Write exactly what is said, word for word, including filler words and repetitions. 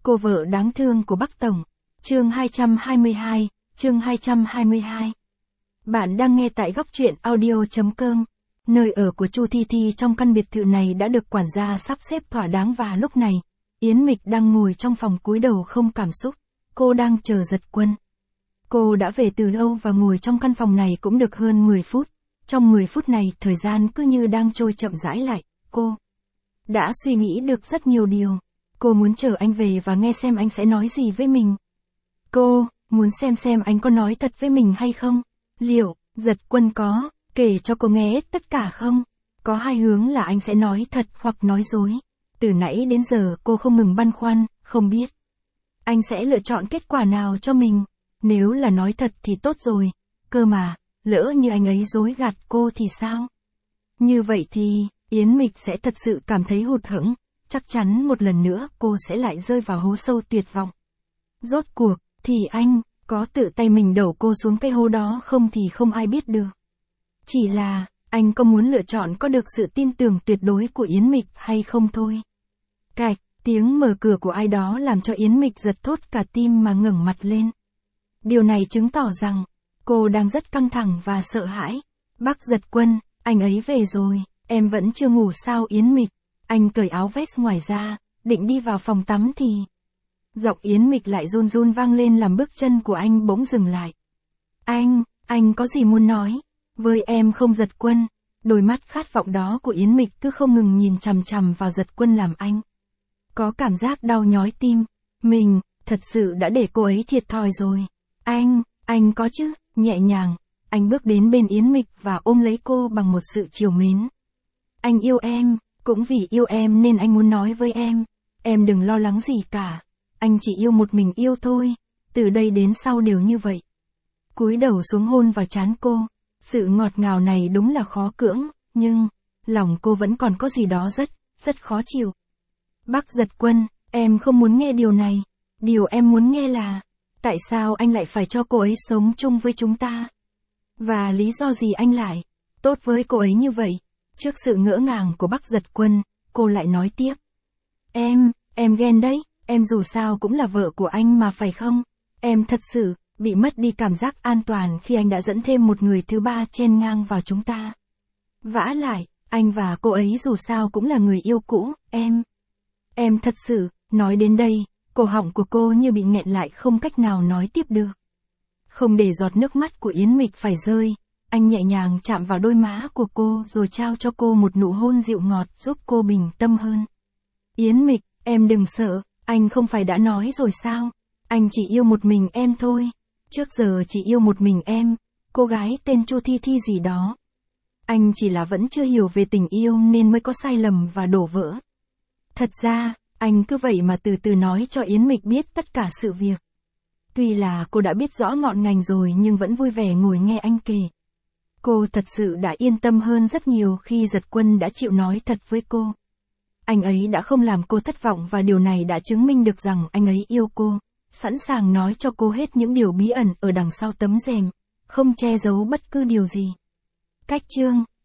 Cô vợ đáng thương của Bắc Tổng. Chương hai trăm hai mươi hai, chương hai trăm hai mươi hai. Bạn đang nghe tại góc truyện audio chấm com. Nơi ở của Chu Thi Thi trong căn biệt thự này đã được quản gia sắp xếp thỏa đáng và lúc này, Yến Mịch đang ngồi trong phòng cúi đầu không cảm xúc. Cô đang chờ Giật Quân. Cô đã về từ lâu và ngồi trong căn phòng này cũng được hơn mười phút. Trong mười phút này, thời gian cứ như đang trôi chậm rãi lại. Cô đã suy nghĩ được rất nhiều điều. Cô muốn chờ anh về và nghe xem anh sẽ nói gì với mình. Cô muốn xem xem anh có nói thật với mình hay không. Liệu Giật Quân có kể cho cô nghe tất cả không? Có hai hướng là anh sẽ nói thật hoặc nói dối. Từ nãy đến giờ cô không ngừng băn khoăn, không biết anh sẽ lựa chọn kết quả nào cho mình. Nếu là nói thật thì tốt rồi. Cơ mà, lỡ như anh ấy dối gạt cô thì sao? Như vậy thì, Yến Mịch sẽ thật sự cảm thấy hụt hẫng. Chắc chắn một lần nữa cô sẽ lại rơi vào hố sâu tuyệt vọng. Rốt cuộc, thì anh, có tự tay mình đẩu cô xuống cái hố đó không thì không ai biết được. Chỉ là, anh có muốn lựa chọn có được sự tin tưởng tuyệt đối của Yến Mịch hay không thôi. Cạch, tiếng mở cửa của ai đó làm cho Yến Mịch giật thốt cả tim mà ngẩng mặt lên. Điều này chứng tỏ rằng, cô đang rất căng thẳng và sợ hãi. Bác Giật Quân, anh ấy về rồi, em vẫn chưa ngủ sao Yến Mịch. Anh cởi áo vest ngoài ra, định đi vào phòng tắm thì... Giọng Yến Mịch lại run run vang lên làm bước chân của anh bỗng dừng lại. Anh, anh có gì muốn nói? Với em không Giật Quân. Đôi mắt khát vọng đó của Yến Mịch cứ không ngừng nhìn chằm chằm vào Giật Quân làm anh có cảm giác đau nhói tim. Mình, thật sự đã để cô ấy thiệt thòi rồi. Anh, anh có chứ, nhẹ nhàng. Anh bước đến bên Yến Mịch và ôm lấy cô bằng một sự trìu mến. Anh yêu em. Cũng vì yêu em nên anh muốn nói với em. Em đừng lo lắng gì cả. Anh chỉ yêu một mình yêu thôi. Từ đây đến sau đều như vậy. Cúi đầu xuống hôn vào trán cô. Sự ngọt ngào này đúng là khó cưỡng. Nhưng, lòng cô vẫn còn có gì đó rất, rất khó chịu. Bác Giật Quân, em không muốn nghe điều này. Điều em muốn nghe là, tại sao anh lại phải cho cô ấy sống chung với chúng ta? Và lý do gì anh lại tốt với cô ấy như vậy? Trước sự ngỡ ngàng của bác Giật Quân, cô lại nói tiếp. Em, em ghen đấy, em dù sao cũng là vợ của anh mà phải không? Em thật sự, bị mất đi cảm giác an toàn khi anh đã dẫn thêm một người thứ ba chen ngang vào chúng ta. Vả lại, anh và cô ấy dù sao cũng là người yêu cũ, em. Em thật sự, nói đến đây, cổ họng của cô như bị nghẹn lại không cách nào nói tiếp được. Không để giọt nước mắt của Yến Mịch phải rơi. Anh nhẹ nhàng chạm vào đôi má của cô rồi trao cho cô một nụ hôn dịu ngọt giúp cô bình tâm hơn. Yến Mịch, em đừng sợ, anh không phải đã nói rồi sao? Anh chỉ yêu một mình em thôi. Trước giờ chỉ yêu một mình em, cô gái tên Chu Thi Thi gì đó. Anh chỉ là vẫn chưa hiểu về tình yêu nên mới có sai lầm và đổ vỡ. Thật ra, anh cứ vậy mà từ từ nói cho Yến Mịch biết tất cả sự việc. Tuy là cô đã biết rõ ngọn ngành rồi nhưng vẫn vui vẻ ngồi nghe anh kể. Cô thật sự đã yên tâm hơn rất nhiều khi Giật Quân đã chịu nói thật với cô. Anh ấy đã không làm cô thất vọng và điều này đã chứng minh được rằng anh ấy yêu cô, sẵn sàng nói cho cô hết những điều bí ẩn ở đằng sau tấm rèm, không che giấu bất cứ điều gì. Cách chương